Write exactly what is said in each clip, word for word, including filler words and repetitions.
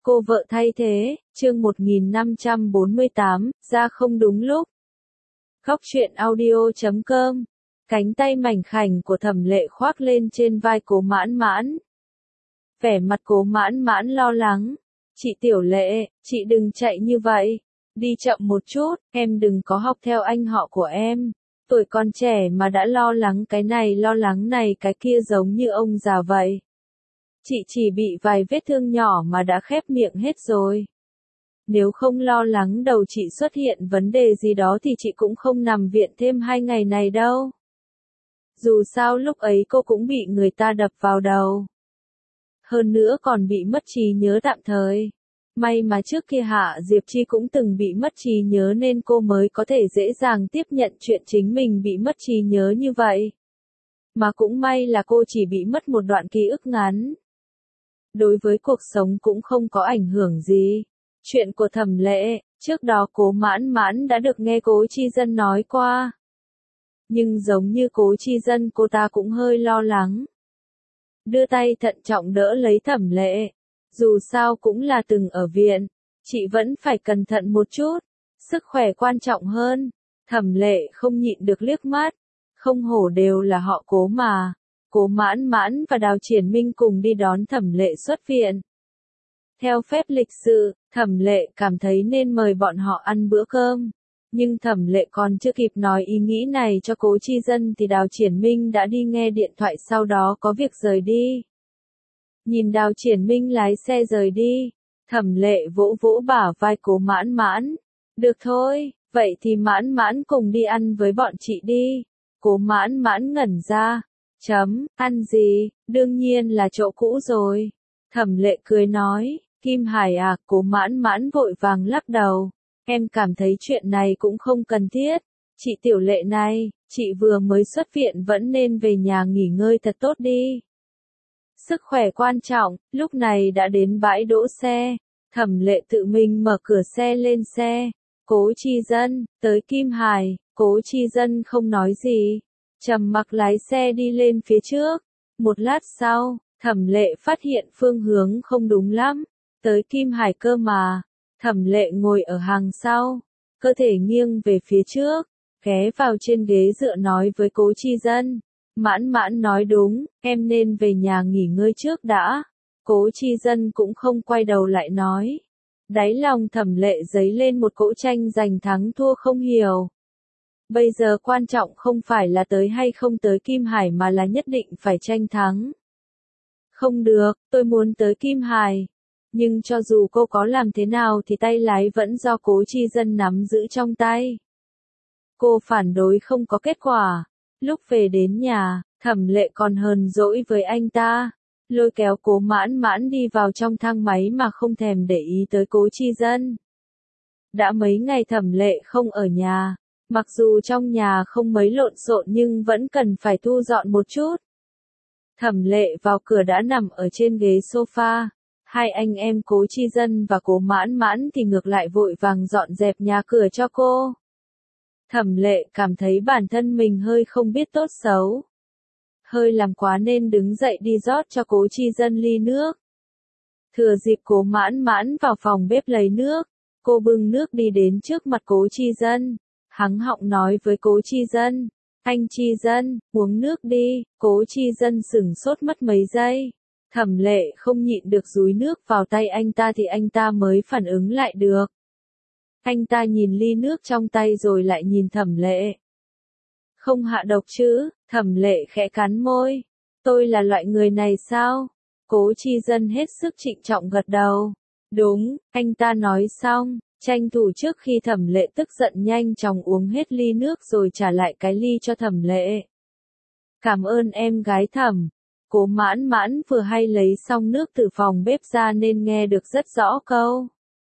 Cô vợ thay thế, chương một nghìn năm trăm bốn mươi tám, ra không đúng lúc. Góc truyện audio chấm com. Cánh tay mảnh khảnh của Thẩm Lệ khoác lên trên vai Cố Mãn Mãn. Vẻ mặt Cố Mãn Mãn lo lắng. Chị Tiểu Lệ, chị đừng chạy như vậy. Đi chậm một chút, em đừng có học theo anh họ của em. Tuổi còn trẻ mà đã lo lắng cái này lo lắng này cái kia giống như ông già vậy. Chị chỉ bị vài vết thương nhỏ mà đã khép miệng hết rồi. Nếu không lo lắng đầu chị xuất hiện vấn đề gì đó thì chị cũng không nằm viện thêm hai ngày này đâu. Dù sao lúc ấy cô cũng bị người ta đập vào đầu. Hơn nữa còn bị mất trí nhớ tạm thời. May mà trước kia Hạ Diệp Chi cũng từng bị mất trí nhớ nên cô mới có thể dễ dàng tiếp nhận chuyện chính mình bị mất trí nhớ như vậy. Mà cũng may là cô chỉ bị mất một đoạn ký ức ngắn. Đối với cuộc sống cũng không có ảnh hưởng gì. Chuyện của Thẩm Lệ, trước đó Cố Mãn Mãn đã được nghe Cố Chi Dân nói qua. Nhưng giống như Cố Chi Dân cô ta cũng hơi lo lắng. Đưa tay thận trọng đỡ lấy Thẩm Lệ. Dù sao cũng là từng ở viện, chị vẫn phải cẩn thận một chút. Sức khỏe quan trọng hơn. Thẩm Lệ không nhịn được liếc mắt. Không hổ đều là họ Cố mà. Cố Mãn Mãn và Đào Triển Minh cùng đi đón Thẩm Lệ xuất viện. Theo phép lịch sự, Thẩm Lệ cảm thấy nên mời bọn họ ăn bữa cơm. Nhưng Thẩm Lệ còn chưa kịp nói ý nghĩ này cho Cố Chi Dân thì Đào Triển Minh đã đi nghe điện thoại sau đó có việc rời đi. Nhìn Đào Triển Minh lái xe rời đi, Thẩm Lệ vỗ vỗ bả vai Cố Mãn Mãn. Được thôi, vậy thì Mãn Mãn cùng đi ăn với bọn chị đi. Cố Mãn Mãn ngẩn ra. Chấm, ăn gì, đương nhiên là chỗ cũ rồi. Thẩm Lệ cười nói, Kim Hải à, Cố Mãn Mãn vội vàng lắc đầu. Em cảm thấy chuyện này cũng không cần thiết. Chị Tiểu Lệ này, chị vừa mới xuất viện vẫn nên về nhà nghỉ ngơi thật tốt đi. Sức khỏe quan trọng, lúc này đã đến bãi đỗ xe. Thẩm Lệ tự mình mở cửa xe lên xe. Cố Chi Dân, tới Kim Hải, Cố Chi Dân không nói gì. Trầm mặc lái xe đi lên phía trước. Một lát sau, Thẩm Lệ phát hiện phương hướng không đúng lắm. Tới Kim Hải cơ mà. Thẩm Lệ ngồi ở hàng sau. Cơ thể nghiêng về phía trước. Ghé vào trên ghế dựa nói với Cố Chi Dân. Mãn Mãn nói đúng, em nên về nhà nghỉ ngơi trước đã. Cố Chi Dân cũng không quay đầu lại nói. Đáy lòng Thẩm Lệ dấy lên một cỗ tranh giành thắng thua không hiểu. Bây giờ quan trọng không phải là tới hay không tới Kim Hải mà là nhất định phải tranh thắng. Không được, tôi muốn tới Kim Hải. Nhưng cho dù cô có làm thế nào thì tay lái vẫn do Cố Chi Dân nắm giữ trong tay. Cô phản đối không có kết quả. Lúc về đến nhà, Thẩm Lệ còn hờn dỗi với anh ta. Lôi kéo Cố Mãn Mãn đi vào trong thang máy mà không thèm để ý tới Cố Chi Dân. Đã mấy ngày Thẩm Lệ không ở nhà. Mặc dù trong nhà không mấy lộn xộn nhưng vẫn cần phải thu dọn một chút. Thẩm Lệ vào cửa đã nằm ở trên ghế sofa. Hai anh em Cố Chi Dân và Cố Mãn Mãn thì ngược lại vội vàng dọn dẹp nhà cửa cho cô. Thẩm Lệ cảm thấy bản thân mình hơi không biết tốt xấu. Hơi làm quá nên đứng dậy đi rót cho Cố Chi Dân ly nước. Thừa dịp Cố Mãn Mãn vào phòng bếp lấy nước, cô bưng nước đi đến trước mặt Cố Chi Dân. Hắng họng nói với Cố Chi Dân, anh Chi Dân, uống nước đi. Cố Chi Dân sửng sốt mất mấy giây. Thẩm Lệ không nhịn được dúi nước vào tay anh ta thì anh ta mới phản ứng lại được. Anh ta nhìn ly nước trong tay rồi lại nhìn Thẩm Lệ. Không hạ độc chứ? Thẩm Lệ khẽ cắn môi. Tôi là loại người này sao? Cố Chi Dân hết sức trịnh trọng gật đầu. Đúng, anh ta nói xong. Tranh thủ trước khi Thẩm Lệ tức giận nhanh chóng uống hết ly nước rồi trả lại cái ly cho Thẩm Lệ. Cảm ơn em gái Thẩm. Cố Mãn Mãn vừa hay lấy xong nước từ phòng bếp ra nên nghe được rất rõ câu.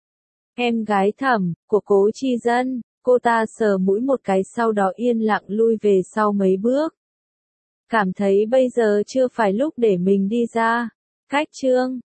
Em gái Thẩm, của Cố Chi Dân, cô ta sờ mũi một cái sau đó yên lặng lui về sau mấy bước. Cảm thấy bây giờ chưa phải lúc để mình đi ra. Cách chương.